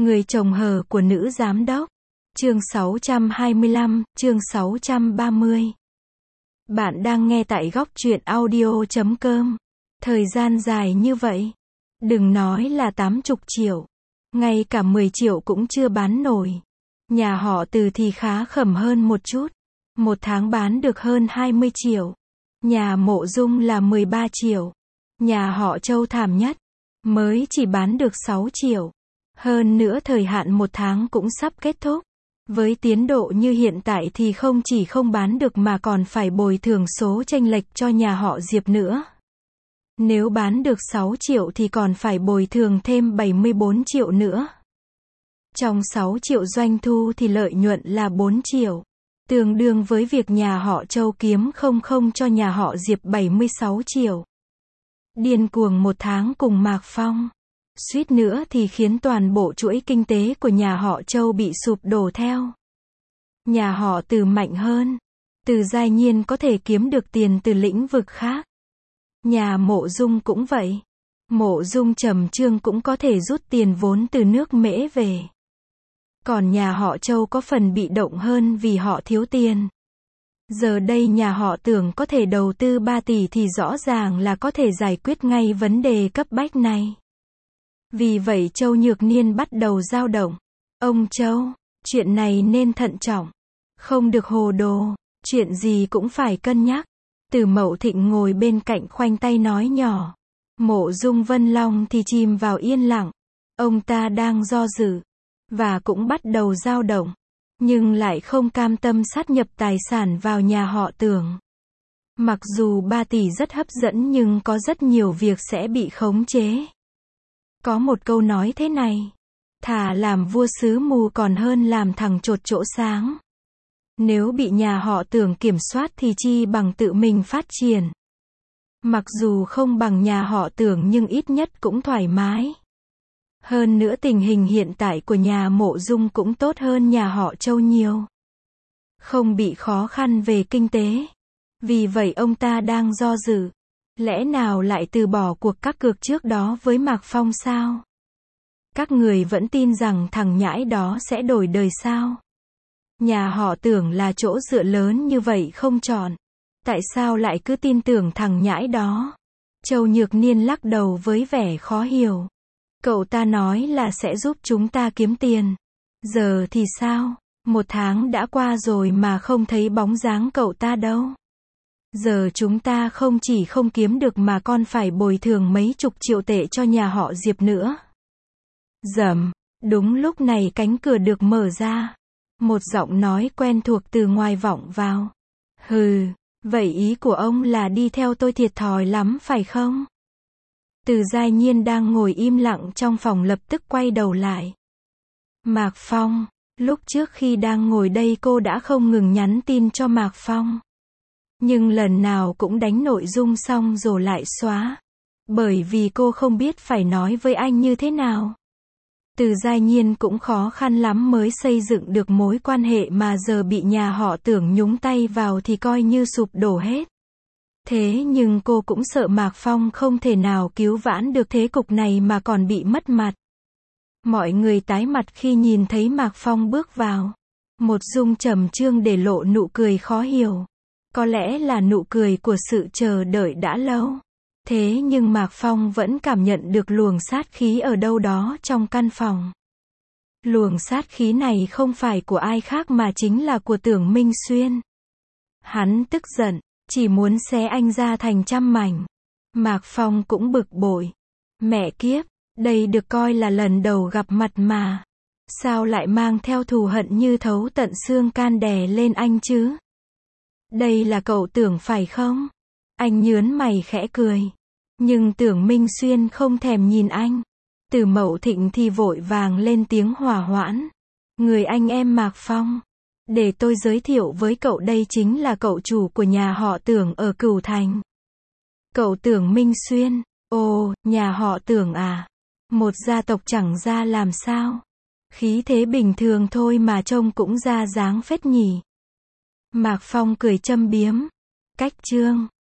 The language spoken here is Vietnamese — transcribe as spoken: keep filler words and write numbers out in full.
Người chồng hờ của nữ giám đốc. Chương sáu trăm hai mươi lăm, chương sáu trăm ba mươi. Bạn đang nghe tại góc truyện audio chấm com. Thời gian dài như vậy. Đừng nói là tám chục triệu. Ngay cả mười triệu cũng chưa bán nổi. Nhà họ Từ thì khá khẩm hơn một chút. Một tháng bán được hơn hai mươi triệu. Nhà Mộ Dung là mười ba triệu. Nhà họ Châu thảm nhất. Mới chỉ bán được sáu triệu. Hơn nữa thời hạn một tháng cũng sắp kết thúc. Với tiến độ như hiện tại thì không chỉ không bán được mà còn phải bồi thường số chênh lệch cho nhà họ Diệp nữa. Nếu bán được sáu triệu thì còn phải bồi thường thêm bảy mươi bốn triệu nữa. Trong sáu triệu doanh thu thì lợi nhuận là bốn triệu. Tương đương với việc nhà họ Châu kiếm không không cho nhà họ Diệp bảy mươi sáu triệu. Điên cuồng một tháng cùng Mạc Phong. Suýt nữa thì khiến toàn bộ chuỗi kinh tế của nhà họ Châu bị sụp đổ theo. Nhà họ Từ mạnh hơn. Từ Giai Nhiên có thể kiếm được tiền từ lĩnh vực khác. Nhà Mộ Dung cũng vậy. Mộ Dung Trầm Trương cũng có thể rút tiền vốn từ nước Mễ về. Còn nhà họ Châu có phần bị động hơn vì họ thiếu tiền. Giờ đây nhà họ Tưởng có thể đầu tư ba tỷ thì rõ ràng là có thể giải quyết ngay vấn đề cấp bách này. Vì vậy Châu Nhược Niên bắt đầu dao động. Ông Châu, chuyện này nên thận trọng. Không được hồ đồ, chuyện gì cũng phải cân nhắc. Từ Mậu Thịnh ngồi bên cạnh khoanh tay nói nhỏ. Mộ Dung Vân Long thì chìm vào yên lặng. Ông ta đang do dự. Và cũng bắt đầu dao động. Nhưng lại không cam tâm sát nhập tài sản vào nhà họ Tưởng. Mặc dù ba tỷ rất hấp dẫn nhưng có rất nhiều việc sẽ bị khống chế. Có một câu nói thế này. Thà làm vua sứ mù còn hơn làm thằng chột chỗ sáng. Nếu bị nhà họ Tưởng kiểm soát thì chi bằng tự mình phát triển. Mặc dù không bằng nhà họ Tưởng nhưng ít nhất cũng thoải mái. Hơn nữa tình hình hiện tại của nhà Mộ Dung cũng tốt hơn nhà họ Châu nhiều. Không bị khó khăn về kinh tế. Vì vậy ông ta đang do dự. Lẽ nào lại từ bỏ cuộc cắt cược trước đó với Mạc Phong sao? Các người vẫn tin rằng thằng nhãi đó sẽ đổi đời sao? Nhà họ Tưởng là chỗ dựa lớn như vậy không chọn. Tại sao lại cứ tin tưởng thằng nhãi đó? Châu Nhược Niên lắc đầu với vẻ khó hiểu. Cậu ta nói là sẽ giúp chúng ta kiếm tiền. Giờ thì sao? Một tháng đã qua rồi mà không thấy bóng dáng cậu ta đâu. Giờ chúng ta không chỉ không kiếm được mà còn phải bồi thường mấy chục triệu tệ cho nhà họ Diệp nữa. Rầm, đúng lúc này cánh cửa được mở ra. Một giọng nói quen thuộc từ ngoài vọng vào. Hừ, vậy ý của ông là đi theo tôi thiệt thòi lắm phải không? Từ Giai Nhiên đang ngồi im lặng trong phòng lập tức quay đầu lại. Mạc Phong, lúc trước khi đang ngồi đây cô đã không ngừng nhắn tin cho Mạc Phong. Nhưng lần nào cũng đánh nội dung xong rồi lại xóa. Bởi vì cô không biết phải nói với anh như thế nào. Từ Giai Nhiên cũng khó khăn lắm mới xây dựng được mối quan hệ mà giờ bị nhà họ Tưởng nhúng tay vào thì coi như sụp đổ hết. Thế nhưng cô cũng sợ Mạc Phong không thể nào cứu vãn được thế cục này mà còn bị mất mặt. Mọi người tái mặt khi nhìn thấy Mạc Phong bước vào. Một Dung Trầm Trương để lộ nụ cười khó hiểu. Có lẽ là nụ cười của sự chờ đợi đã lâu. Thế nhưng Mạc Phong vẫn cảm nhận được luồng sát khí ở đâu đó trong căn phòng. Luồng sát khí này không phải của ai khác mà chính là của Tưởng Minh Xuyên. Hắn tức giận, chỉ muốn xé anh ra thành trăm mảnh. Mạc Phong cũng bực bội. Mẹ kiếp, đây được coi là lần đầu gặp mặt mà. Sao lại mang theo thù hận như thấu tận xương can đè lên anh chứ? Đây là cậu Tưởng phải không? Anh nhớn mày khẽ cười. Nhưng Tưởng Minh Xuyên không thèm nhìn anh. Từ Mậu Thịnh thì vội vàng lên tiếng hòa hoãn. Người anh em Mạc Phong. Để tôi giới thiệu với cậu, đây chính là cậu chủ của nhà họ Tưởng ở Cửu Thành. Cậu Tưởng Minh Xuyên. Ồ, nhà họ Tưởng à? Một gia tộc chẳng ra làm sao? Khí thế bình thường thôi mà trông cũng ra dáng phết nhỉ. Mạc Phong cười châm biếm. Cách chương.